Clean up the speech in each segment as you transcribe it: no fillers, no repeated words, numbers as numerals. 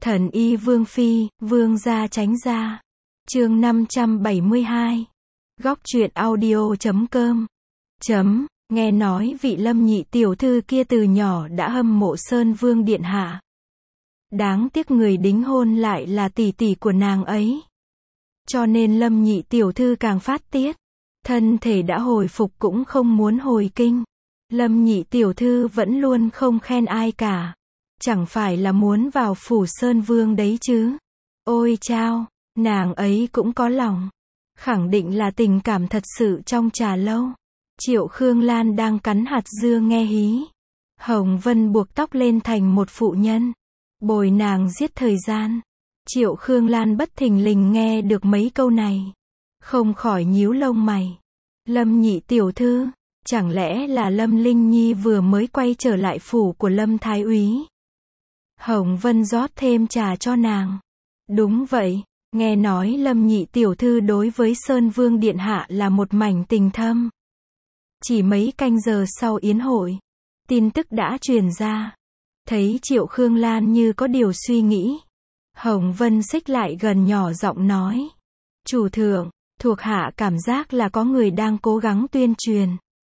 Thần y vương phi, vương gia tránh ra. Chương 572. Góc truyện audio.com. Nghe nói vị Lâm nhị tiểu thư kia từ nhỏ đã hâm mộ Sơn Vương điện hạ. Đáng tiếc người đính hôn lại là tỷ tỷ của nàng ấy. Cho nên Lâm nhị tiểu thư càng phát tiết. Thân thể đã hồi phục cũng không muốn hồi kinh. Lâm nhị tiểu thư vẫn luôn không khen ai cả. Chẳng phải là muốn vào phủ Sơn Vương đấy chứ. Ôi chao, nàng ấy cũng có lòng. Khẳng định là tình cảm thật sự trong trà lâu. Triệu Khương Lan đang cắn hạt dưa nghe hí. Hồng Vân buộc tóc lên thành một phụ nhân. Bồi nàng giết thời gian. Triệu Khương Lan bất thình lình nghe được mấy câu này. Không khỏi nhíu lông mày. Lâm nhị tiểu thư, chẳng lẽ là Lâm Linh Nhi vừa mới quay trở lại phủ của Lâm Thái úy? Hồng Vân rót thêm trà cho nàng. Đúng vậy, nghe nói Lâm nhị tiểu thư đối với Sơn Vương điện hạ là một mảnh tình thâm. Chỉ mấy canh giờ sau yến hội, tin tức đã truyền ra. Thấy Triệu Khương Lan như có điều suy nghĩ. Hồng Vân xích lại gần nhỏ giọng nói. Chủ thượng, thuộc hạ cảm giác là có người đang cố gắng tuyên truyền.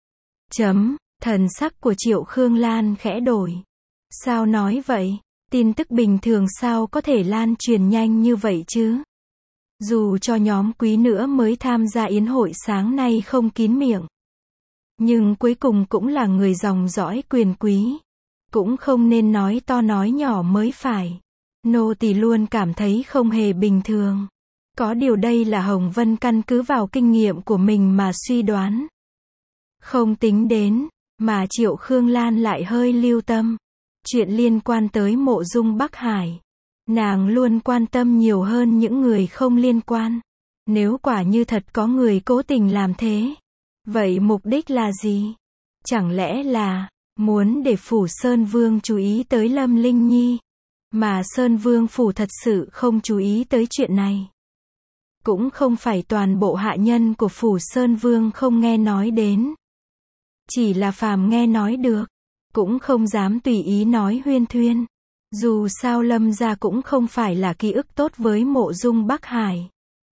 Thần sắc của Triệu Khương Lan khẽ đổi. Sao nói vậy? Tin tức bình thường sao có thể lan truyền nhanh như vậy chứ? Dù cho nhóm quý nữa mới tham gia yến hội sáng nay không kín miệng. Nhưng cuối cùng cũng là người dòng dõi quyền quý. Cũng không nên nói to nói nhỏ mới phải. Nô tỳ luôn cảm thấy không hề bình thường. Có điều đây là Hồng Vân căn cứ vào kinh nghiệm của mình mà suy đoán. Không tính đến, mà Triệu Khương Lan lại hơi lưu tâm. Chuyện liên quan tới mộ dung Bắc Hải. Nàng luôn quan tâm nhiều hơn những người không liên quan. Nếu quả như thật có người cố tình làm thế. Vậy mục đích là gì? Chẳng lẽ là muốn để phủ Sơn Vương chú ý tới Lâm Linh Nhi? Mà Sơn Vương phủ thật sự không chú ý tới chuyện này. Cũng không phải toàn bộ hạ nhân của phủ Sơn Vương không nghe nói đến. Chỉ là phàm nghe nói được. Cũng không dám tùy ý nói huyên thuyên. Dù sao Lâm gia cũng không phải là ký ức tốt với mộ dung Bắc Hải.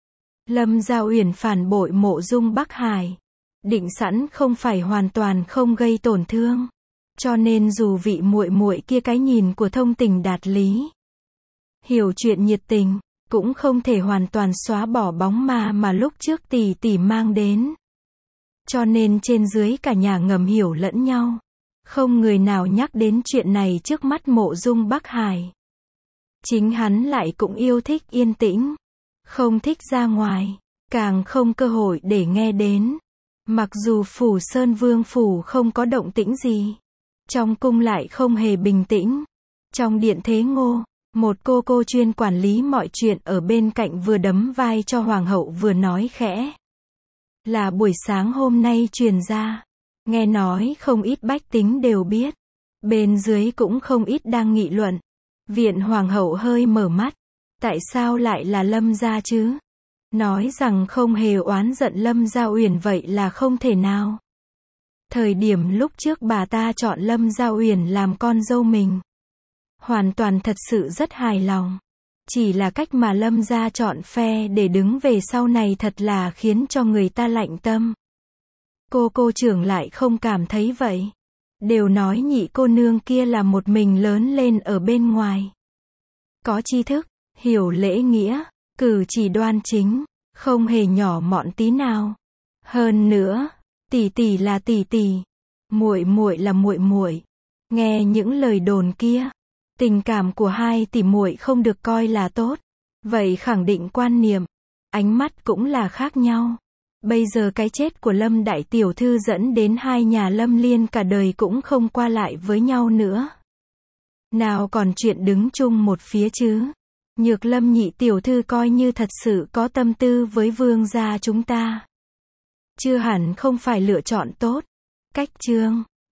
Lâm gia uyển phản bội mộ dung Bắc Hải. Định sẵn không phải hoàn toàn không gây tổn thương. Cho nên dù vị muội muội kia cái nhìn của thông tình đạt lý. Hiểu chuyện nhiệt tình, cũng không thể hoàn toàn xóa bỏ bóng ma mà lúc trước tỷ tỷ mang đến. Cho nên trên dưới cả nhà ngầm hiểu lẫn nhau. Không người nào nhắc đến chuyện này trước mắt mộ dung Bắc Hải. Chính hắn lại cũng yêu thích yên tĩnh. Không thích ra ngoài. Càng không cơ hội để nghe đến. Mặc dù phủ Sơn Vương phủ không có động tĩnh gì. Trong cung lại không hề bình tĩnh. Trong điện Thế Ngô, một cô chuyên quản lý mọi chuyện ở bên cạnh vừa đấm vai cho hoàng hậu vừa nói khẽ. Là buổi sáng hôm nay truyền ra. Nghe nói không ít bách tính đều biết. Bên dưới cũng không ít đang nghị luận. Viện hoàng hậu hơi mở mắt. Tại sao lại là Lâm gia chứ? Nói rằng không hề oán giận Lâm gia uyển vậy là không thể nào. Thời điểm lúc trước bà ta chọn Lâm gia uyển làm con dâu mình. Hoàn toàn thật sự rất hài lòng. Chỉ là cách mà Lâm gia chọn phe để đứng về sau này thật là khiến cho người ta lạnh tâm. Cô trưởng lại không cảm thấy vậy. Đều nói nhị cô nương kia là một mình lớn lên ở bên ngoài. Có tri thức, hiểu lễ nghĩa, cử chỉ đoan chính, không hề nhỏ mọn tí nào. Hơn nữa, tỷ tỷ là tỷ tỷ, muội muội là muội muội. Nghe những lời đồn kia, tình cảm của hai tỷ muội không được coi là tốt. Vậy khẳng định quan niệm, ánh mắt cũng là khác nhau. Bây giờ cái chết của Lâm đại tiểu thư dẫn đến hai nhà Lâm Liên cả đời cũng không qua lại với nhau nữa. Nào còn chuyện đứng chung một phía chứ. Nhược Lâm nhị tiểu thư coi như thật sự có tâm tư với vương gia chúng ta. Chưa hẳn không phải lựa chọn tốt. Cách chương